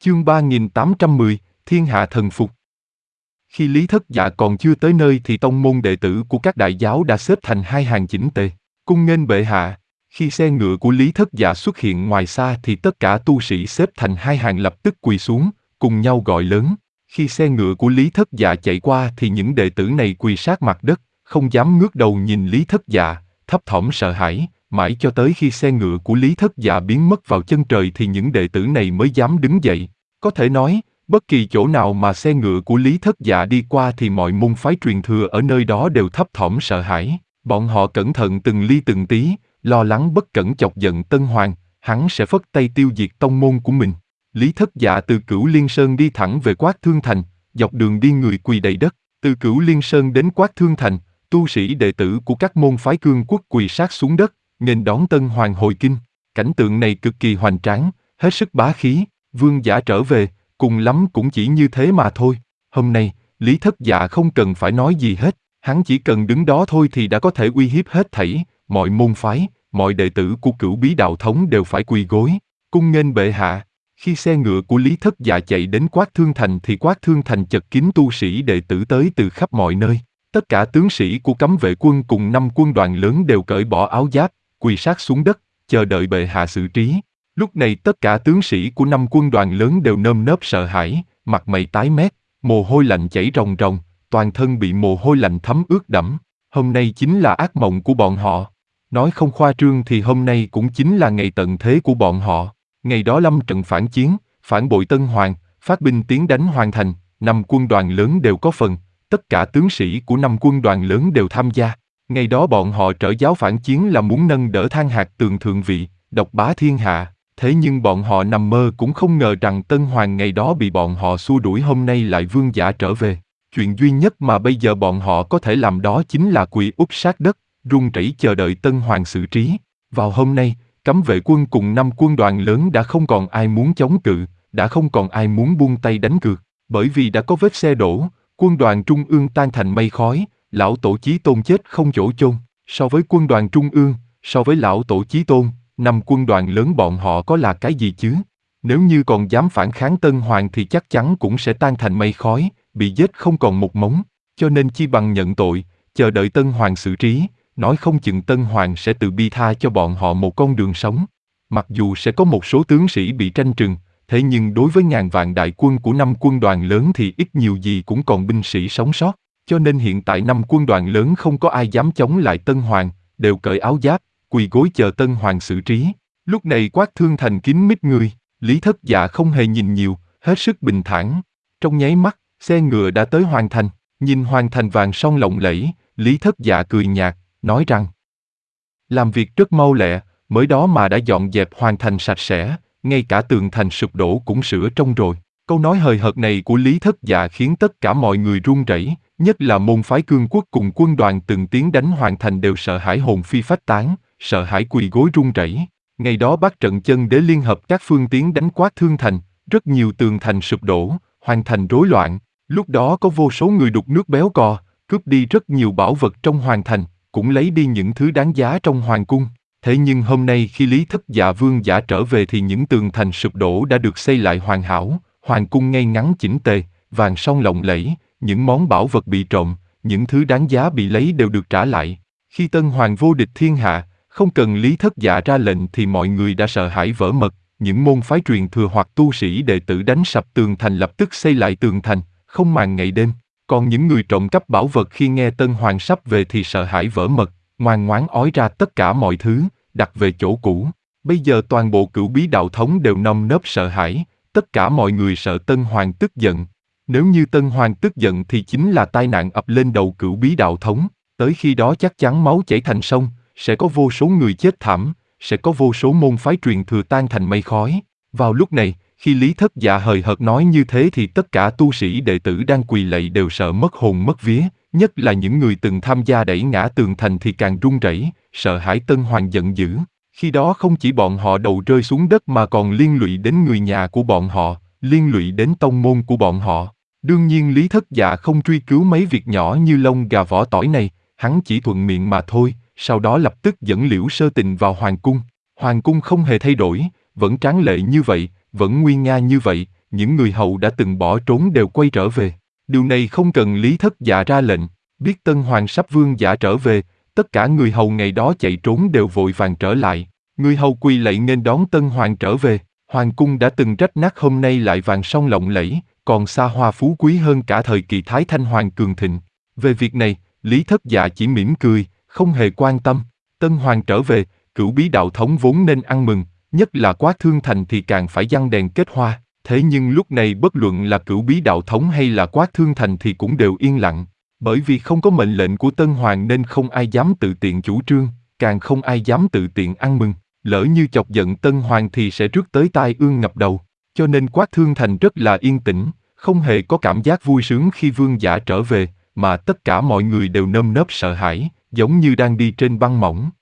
Chương 3810, Thiên hạ thần phục. Khi Lý Thất Dạ còn chưa tới nơi thì tông môn đệ tử của các đại giáo đã xếp thành hai hàng chỉnh tề. Cung nghênh bệ hạ. Khi xe ngựa của Lý Thất Dạ xuất hiện ngoài xa thì tất cả tu sĩ xếp thành hai hàng lập tức quỳ xuống, cùng nhau gọi lớn. Khi xe ngựa của Lý Thất Dạ chạy qua thì những đệ tử này quỳ sát mặt đất, không dám ngước đầu nhìn Lý Thất Dạ, thấp thỏm sợ hãi, mãi cho tới khi xe ngựa của Lý Thất Dạ biến mất vào chân trời thì những đệ tử này mới dám đứng dậy. Có thể nói, bất kỳ chỗ nào mà xe ngựa của Lý Thất Dạ đi qua thì mọi môn phái truyền thừa ở nơi đó đều thấp thỏm sợ hãi. Bọn họ cẩn thận từng ly từng tí, lo lắng bất cẩn chọc giận Tân Hoàng, hắn sẽ phất tay tiêu diệt tông môn của mình. Lý Thất Dạ từ Cửu Liên Sơn đi thẳng về Quát Thương Thành, dọc đường đi người quỳ đầy đất. Từ Cửu Liên Sơn đến Quát Thương Thành, tu sĩ đệ tử của các môn phái cương quốc quỳ sát xuống đất, nghênh đón Tân Hoàng hồi kinh. Cảnh tượng này cực kỳ hoành tráng, hết sức bá khí. Vương giả trở về, cùng lắm cũng chỉ như thế mà thôi. Hôm nay, Lý Thất Dạ không cần phải nói gì hết, hắn chỉ cần đứng đó thôi thì đã có thể uy hiếp hết thảy, mọi môn phái, mọi đệ tử của Cửu Bí Đạo Thống đều phải quỳ gối, cung nghênh bệ hạ. Khi xe ngựa của Lý Thất Dạ chạy đến Quát Thương Thành thì Quát Thương Thành chật kín tu sĩ đệ tử tới từ khắp mọi nơi. Tất cả tướng sĩ của cấm vệ quân cùng 5 quân đoàn lớn đều cởi bỏ áo giáp, quỳ sát xuống đất, chờ đợi bệ hạ xử trí. Lúc này tất cả tướng sĩ của 5 quân đoàn lớn đều nơm nớp sợ hãi, mặt mày tái mét, mồ hôi lạnh chảy ròng ròng, toàn thân bị mồ hôi lạnh thấm ướt đẫm. Hôm nay chính là ác mộng của bọn họ. Nói không khoa trương thì hôm nay cũng chính là ngày tận thế của bọn họ. Ngày đó lâm trận phản chiến, phản bội Tân Hoàng, phát binh tiến đánh Hoàng Thành, 5 quân đoàn lớn đều có phần, tất cả tướng sĩ của 5 quân đoàn lớn đều tham gia. Ngày đó bọn họ trở giáo phản chiến là muốn nâng đỡ Than Hạc Tường thượng vị, độc bá thiên hạ. Thế nhưng bọn họ nằm mơ cũng không ngờ rằng Tân Hoàng ngày đó bị bọn họ xua đuổi hôm nay lại vương giả trở về. Chuyện duy nhất mà bây giờ bọn họ có thể làm đó chính là quỳ úp sát đất, run rẩy chờ đợi Tân Hoàng xử trí. Vào hôm nay, cấm vệ quân cùng 5 quân đoàn lớn đã không còn ai muốn chống cự, đã không còn ai muốn buông tay đánh cược, bởi vì đã có vết xe đổ, quân đoàn Trung ương tan thành mây khói, lão tổ Chí Tôn chết không chỗ chôn. So với quân đoàn Trung ương, so với lão tổ Chí Tôn, 5 quân đoàn lớn bọn họ có là cái gì chứ? Nếu như còn dám phản kháng Tân Hoàng thì chắc chắn cũng sẽ tan thành mây khói, bị giết không còn một mống. Cho nên chi bằng nhận tội, chờ đợi Tân Hoàng xử trí, nói không chừng Tân Hoàng sẽ tự bi tha cho bọn họ một con đường sống. Mặc dù sẽ có một số tướng sĩ bị tranh trừng, thế nhưng đối với ngàn vạn đại quân của 5 quân đoàn lớn thì ít nhiều gì cũng còn binh sĩ sống sót. Cho nên hiện tại 5 quân đoàn lớn không có ai dám chống lại Tân Hoàng, đều cởi áo giáp, quỳ gối chờ Tân Hoàng xử trí. Lúc này Quát Thương Thành kín mít người, Lý Thất Dạ không hề nhìn nhiều, hết sức bình thản. Trong nháy mắt, xe ngựa đã tới Hoàng Thành, nhìn Hoàng Thành vàng son lộng lẫy, Lý Thất Dạ cười nhạt, nói rằng làm việc rất mau lẹ, mới đó mà đã dọn dẹp Hoàng Thành sạch sẽ, ngay cả tường thành sụp đổ cũng sửa trông rồi. Câu nói hời hợt này của Lý Thất Dạ khiến tất cả mọi người run rẩy, nhất là môn phái cương quốc cùng quân đoàn từng tiến đánh Hoàng Thành đều sợ hãi hồn phi phách tán, sợ hãi quỳ gối run rẩy. Ngày đó Bắc Trận Chân Đế liên hợp các phương tiến đánh Quát Thương Thành, rất nhiều tường thành sụp đổ, Hoàng Thành rối loạn. Lúc đó có vô số người đục nước béo cò, cướp đi rất nhiều bảo vật trong Hoàng Thành, cũng lấy đi những thứ đáng giá trong Hoàng cung. Thế nhưng hôm nay khi Lý Thất Dạ vương giả trở về thì những tường thành sụp đổ đã được xây lại hoàn hảo, Hoàng cung ngay ngắn chỉnh tề, vàng son lộng lẫy, những món bảo vật bị trộm, những thứ đáng giá bị lấy đều được trả lại. Khi Tân Hoàng vô địch thiên hạ, không cần Lý Thất Dạ ra lệnh thì mọi người đã sợ hãi vỡ mật, những môn phái truyền thừa hoặc tu sĩ đệ tử đánh sập tường thành lập tức xây lại tường thành, không màng ngày đêm. Còn những người trộm cắp bảo vật khi nghe Tân Hoàng sắp về thì sợ hãi vỡ mật, ngoan ngoãn ói ra tất cả mọi thứ, đặt về chỗ cũ. Bây giờ toàn bộ Cửu Bí Đạo Thống đều nơm nớp sợ hãi, tất cả mọi người sợ Tân Hoàng tức giận. Nếu như Tân Hoàng tức giận thì chính là tai nạn ập lên đầu Cửu Bí Đạo Thống, tới khi đó chắc chắn máu chảy thành sông, sẽ có vô số người chết thảm, sẽ có vô số môn phái truyền thừa tan thành mây khói. Vào lúc này, khi Lý Thất Dạ hời hợt nói như thế thì tất cả tu sĩ đệ tử đang quỳ lạy đều sợ mất hồn mất vía, nhất là những người từng tham gia đẩy ngã tường thành thì càng run rẩy, sợ hãi Tân Hoàng giận dữ. Khi đó không chỉ bọn họ đầu rơi xuống đất mà còn liên lụy đến người nhà của bọn họ, liên lụy đến tông môn của bọn họ. Đương nhiên Lý Thất Dạ không truy cứu mấy việc nhỏ như lông gà vỏ tỏi này, hắn chỉ thuận miệng mà thôi, sau đó lập tức dẫn Liễu Sơ Tình vào Hoàng cung. Hoàng cung không hề thay đổi, vẫn tráng lệ như vậy, vẫn nguy nga như vậy, những người hầu đã từng bỏ trốn đều quay trở về. Điều này không cần Lý Thất Dạ ra lệnh, biết Tân Hoàng sắp vương giả trở về, tất cả người hầu ngày đó chạy trốn đều vội vàng trở lại. Người hầu quỳ lạy nghênh đón Tân Hoàng trở về. Hoàng cung đã từng rách nát hôm nay lại vàng son lộng lẫy, còn xa hoa phú quý hơn cả thời kỳ Thái Thanh Hoàng cường thịnh. Về việc này, Lý Thất Dạ chỉ mỉm cười, không hề quan tâm. Tân Hoàng trở về, Cửu Bí đạo thống vốn nên ăn mừng, nhất là Quát Thương Thành thì càng phải giăng đèn kết hoa. Thế nhưng lúc này bất luận là Cửu Bí đạo thống hay là Quát Thương Thành thì cũng đều yên lặng, bởi vì không có mệnh lệnh của Tân Hoàng nên không ai dám tự tiện chủ trương, càng không ai dám tự tiện ăn mừng. Lỡ như chọc giận Tân Hoàng thì sẽ rước tới tai ương ngập đầu. Cho nên Quát Thương Thành rất là yên tĩnh, không hề có cảm giác vui sướng khi vương giả trở về, mà tất cả mọi người đều nơm nớp sợ hãi, giống như đang đi trên băng mỏng.